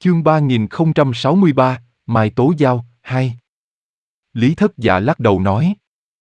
Chương 3063, Mai Tố Giao, 2. Lý Thất Dạ lắc đầu nói.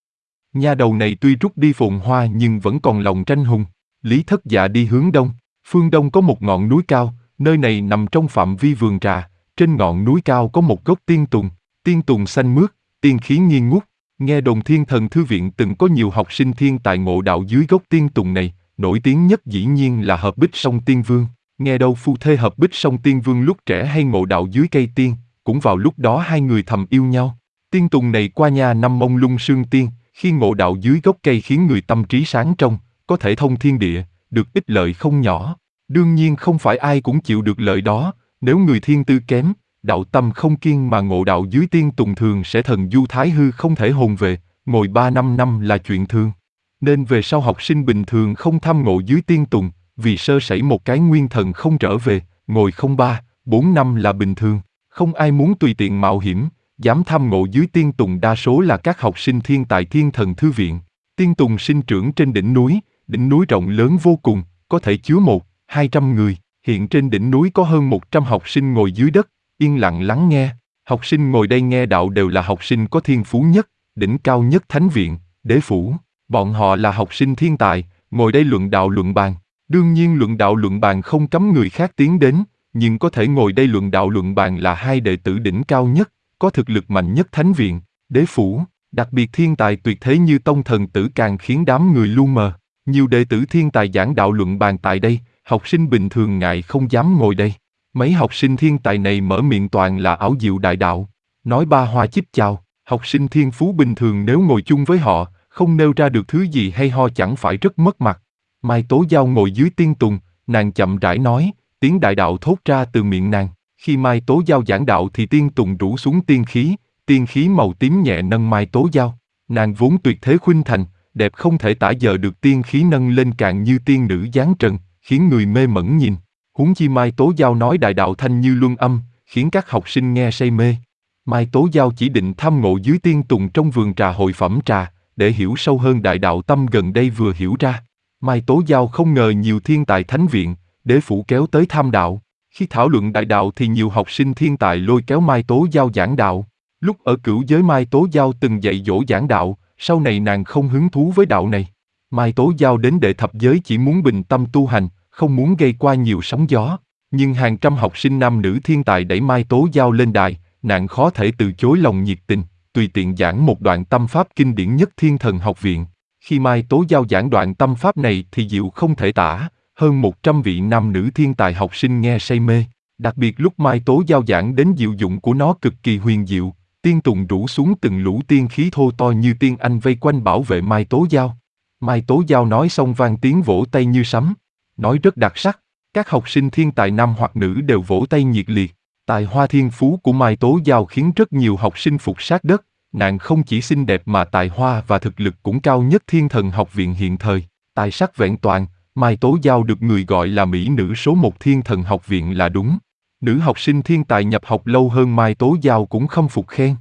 Nha đầu này tuy rút đi phồn hoa nhưng vẫn còn lòng tranh hùng. Lý Thất Dạ đi hướng đông. Phương đông có một ngọn núi cao, nơi này nằm trong phạm vi vườn trà. Trên ngọn núi cao có một gốc tiên tùng xanh mướt, tiên khí nghi ngút. Nghe đồn Thiên Thần Thư Viện từng có nhiều học sinh thiên tài ngộ đạo dưới gốc tiên tùng này, nổi tiếng nhất dĩ nhiên là Hợp Bích Song Tiên Vương. Nghe đâu phu thê Hợp Bích Song Tiên Vương lúc trẻ hay ngộ đạo dưới cây tiên, cũng vào lúc đó hai người thầm yêu nhau. Tiên tùng này qua nhà năm mông lung sương tiên, khi ngộ đạo dưới gốc cây khiến người tâm trí sáng trong, có thể thông thiên địa, được ích lợi không nhỏ. Đương nhiên không phải ai cũng chịu được lợi đó, nếu người thiên tư kém, đạo tâm không kiên mà ngộ đạo dưới tiên tùng thường sẽ thần du thái hư không thể hồn về, ngồi 3-5 năm là chuyện thường. Nên về sau học sinh bình thường không tham ngộ dưới tiên tùng, vì sơ sẩy một cái nguyên thần không trở về, ngồi không 3-4 năm là bình thường. Không ai muốn tùy tiện mạo hiểm, dám tham ngộ dưới tiên tùng đa số là các học sinh thiên tại Thiên Thần Thư Viện. Tiên tùng sinh trưởng trên đỉnh núi rộng lớn vô cùng, có thể chứa 100-200 người. Hiện trên đỉnh núi có hơn 100 học sinh ngồi dưới đất, yên lặng lắng nghe. Học sinh ngồi đây nghe đạo đều là học sinh có thiên phú nhất, đỉnh cao nhất thánh viện, đế phủ. Bọn họ là học sinh thiên tài, ngồi đây luận đạo luận bàn. Đương nhiên luận đạo luận bàn không cấm người khác tiến đến, nhưng có thể ngồi đây luận đạo luận bàn là hai đệ tử đỉnh cao nhất, có thực lực mạnh nhất thánh viện, đế phủ. Đặc biệt thiên tài tuyệt thế như Tông Thần Tử càng khiến đám người lu mờ. Nhiều đệ tử thiên tài giảng đạo luận bàn tại đây, học sinh bình thường ngại không dám ngồi đây. Mấy học sinh thiên tài này mở miệng toàn là ảo diệu đại đạo, nói ba hoa chích chào. Học sinh thiên phú bình thường nếu ngồi chung với họ, không nêu ra được thứ gì hay ho chẳng phải rất mất mặt. Mai Tố Giao ngồi dưới tiên tùng, nàng chậm rãi nói, tiếng đại đạo thốt ra từ miệng nàng. Khi Mai Tố Giao giảng đạo thì tiên tùng rủ xuống tiên khí màu tím nhẹ nâng Mai Tố Giao. Nàng vốn tuyệt thế khuynh thành, đẹp không thể tả giờ được tiên khí nâng lên càng như tiên nữ giáng trần, khiến người mê mẩn nhìn. Huống chi Mai Tố Giao nói đại đạo thanh như luân âm, khiến các học sinh nghe say mê. Mai Tố Giao chỉ định tham ngộ dưới tiên tùng trong vườn trà hội phẩm trà, để hiểu sâu hơn đại đạo tâm gần đây vừa hiểu ra. Mai Tố Giao không ngờ nhiều thiên tài thánh viện, đế phủ kéo tới tham đạo. Khi thảo luận đại đạo thì nhiều học sinh thiên tài lôi kéo Mai Tố Giao giảng đạo. Lúc ở Cửu Giới Mai Tố Giao từng dạy dỗ giảng đạo, sau này nàng không hứng thú với đạo này. Mai Tố Giao đến Đệ Thập Giới chỉ muốn bình tâm tu hành, không muốn gây qua nhiều sóng gió. Nhưng hàng trăm học sinh nam nữ thiên tài đẩy Mai Tố Giao lên đài, nàng khó thể từ chối lòng nhiệt tình, tùy tiện giảng một đoạn tâm pháp kinh điển nhất Thiên Thần Học Viện. Khi Mai Tố Giao giảng đoạn tâm pháp này thì diệu không thể tả, hơn 100 vị nam nữ thiên tài học sinh nghe say mê. Đặc biệt lúc Mai Tố Giao giảng đến diệu dụng của nó cực kỳ huyền diệu, tiên tùng rủ xuống từng lũ tiên khí thô to như tiên anh vây quanh bảo vệ Mai Tố Giao. Mai Tố Giao nói xong vang tiếng vỗ tay như sấm, nói rất đặc sắc. Các học sinh thiên tài nam hoặc nữ đều vỗ tay nhiệt liệt. Tài hoa thiên phú của Mai Tố Giao khiến rất nhiều học sinh phục sát đất. Nàng không chỉ xinh đẹp mà tài hoa và thực lực cũng cao nhất Thiên Thần Học Viện hiện thời. Tài sắc vẹn toàn, Mai Tố Giao được người gọi là mỹ nữ số 1 Thiên Thần Học Viện là đúng. Nữ học sinh thiên tài nhập học lâu hơn Mai Tố Giao cũng khâm phục khen.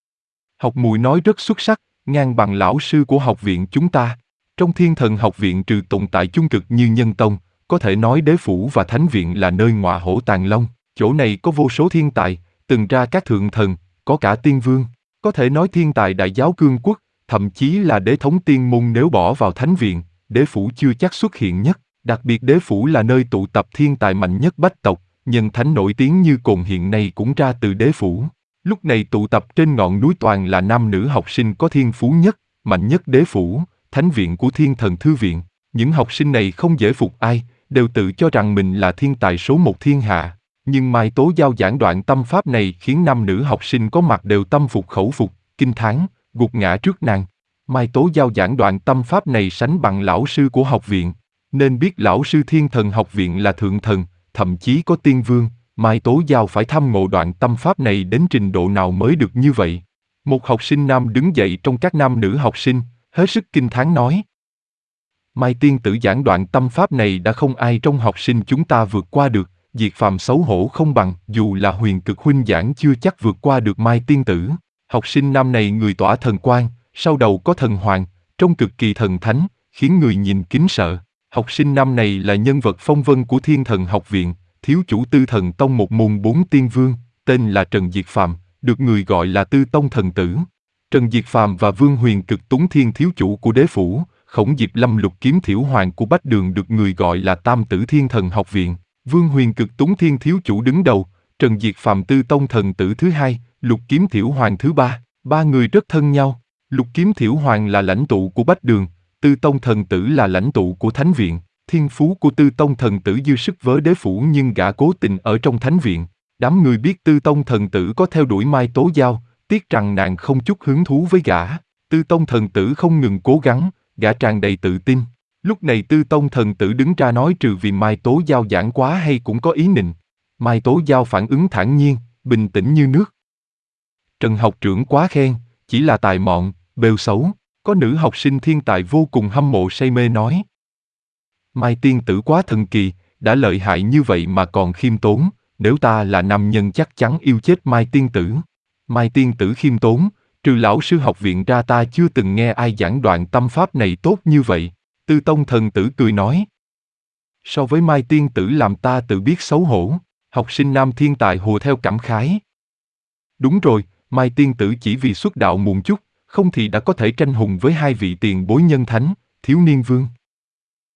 Học muội nói rất xuất sắc, ngang bằng lão sư của học viện chúng ta. Trong Thiên Thần Học Viện trừ tồn tại chung cực như Nhân Tông, có thể nói đế phủ và thánh viện là nơi ngọa hổ tàng long. Chỗ này có vô số thiên tài, từng ra các thượng thần, có cả tiên vương. Có thể nói thiên tài đại giáo cương quốc, thậm chí là đế thống tiên môn nếu bỏ vào thánh viện, đế phủ chưa chắc xuất hiện nhất. Đặc biệt đế phủ là nơi tụ tập thiên tài mạnh nhất bách tộc, nhân thánh nổi tiếng như Cồn hiện nay cũng ra từ đế phủ. Lúc này tụ tập trên ngọn núi toàn là nam nữ học sinh có thiên phú nhất, mạnh nhất đế phủ, thánh viện của Thiên Thần Thư Viện. Những học sinh này không dễ phục ai, đều tự cho rằng mình là thiên tài số 1 thiên hạ. Nhưng Mai Tố Giao giảng đoạn tâm pháp này khiến nam nữ học sinh có mặt đều tâm phục khẩu phục, kinh thán, gục ngã trước nàng. Mai Tố Giao giảng đoạn tâm pháp này sánh bằng lão sư của học viện. Nên biết lão sư Thiên Thần Học Viện là thượng thần, thậm chí có tiên vương. Mai Tố Giao phải thăm ngộ đoạn tâm pháp này đến trình độ nào mới được như vậy. Một học sinh nam đứng dậy trong các nam nữ học sinh, hết sức kinh thán nói. Mai tiên tử giảng đoạn tâm pháp này đã không ai trong học sinh chúng ta vượt qua được, diệt phàm xấu hổ không bằng, dù là Huyền Cực huynh giảng chưa chắc vượt qua được Mai tiên tử. Học sinh nam này người tỏa thần quang, sau đầu có thần hoàng, trông cực kỳ thần thánh, khiến người nhìn kính sợ. Học sinh nam này là nhân vật phong vân của Thiên Thần Học Viện, thiếu chủ Tư Thần Tông một môn 4 tiên vương, tên là Trần Diệt Phàm, được người gọi là Tư Tông Thần Tử. Trần Diệt Phàm và Vương Huyền Cực Túng Thiên thiếu chủ của đế phủ, Khổng Diệp Lâm Lục Kiếm Thiểu Hoàng của Bách Đường được người gọi là Tam Tử Thiên Thần Học Viện. Vương Huyền Cực Túng Thiên thiếu chủ đứng đầu, Trần Diệt Phàm Tư Tông Thần Tử thứ hai, Lục Kiếm Thiểu Hoàng thứ ba. Ba người rất thân nhau. Lục Kiếm Thiểu Hoàng là lãnh tụ của Bách Đường, Tư Tông Thần Tử là lãnh tụ của Thánh Viện. Thiên phú của Tư Tông Thần Tử dư sức với đế phủ nhưng gã cố tình ở trong Thánh Viện. Đám người biết Tư Tông Thần Tử có theo đuổi Mai Tố Giao, tiếc rằng nàng không chút hứng thú với gã. Tư Tông Thần Tử không ngừng cố gắng, gã tràn đầy tự tin. Lúc này Tư Tông Thần Tử đứng ra nói trừ vì Mai Tố Giao giảng quá hay cũng có ý nịnh. Mai Tố Giao phản ứng thản nhiên, bình tĩnh như nước. Trần học trưởng quá khen, chỉ là tài mọn, bêu xấu. Có nữ học sinh thiên tài vô cùng hâm mộ say mê nói. Mai tiên tử quá thần kỳ, đã lợi hại như vậy mà còn khiêm tốn, nếu ta là nam nhân chắc chắn yêu chết Mai tiên tử. Mai tiên tử khiêm tốn, trừ lão sư học viện ra ta chưa từng nghe ai giảng đoạn tâm pháp này tốt như vậy. Tư Tông Thần Tử cười nói. So với Mai tiên tử làm ta tự biết xấu hổ, học sinh nam thiên tài hùa theo cảm khái. Đúng rồi, Mai tiên tử chỉ vì xuất đạo muộn chút, không thì đã có thể tranh hùng với hai vị tiền bối nhân thánh, thiếu niên vương.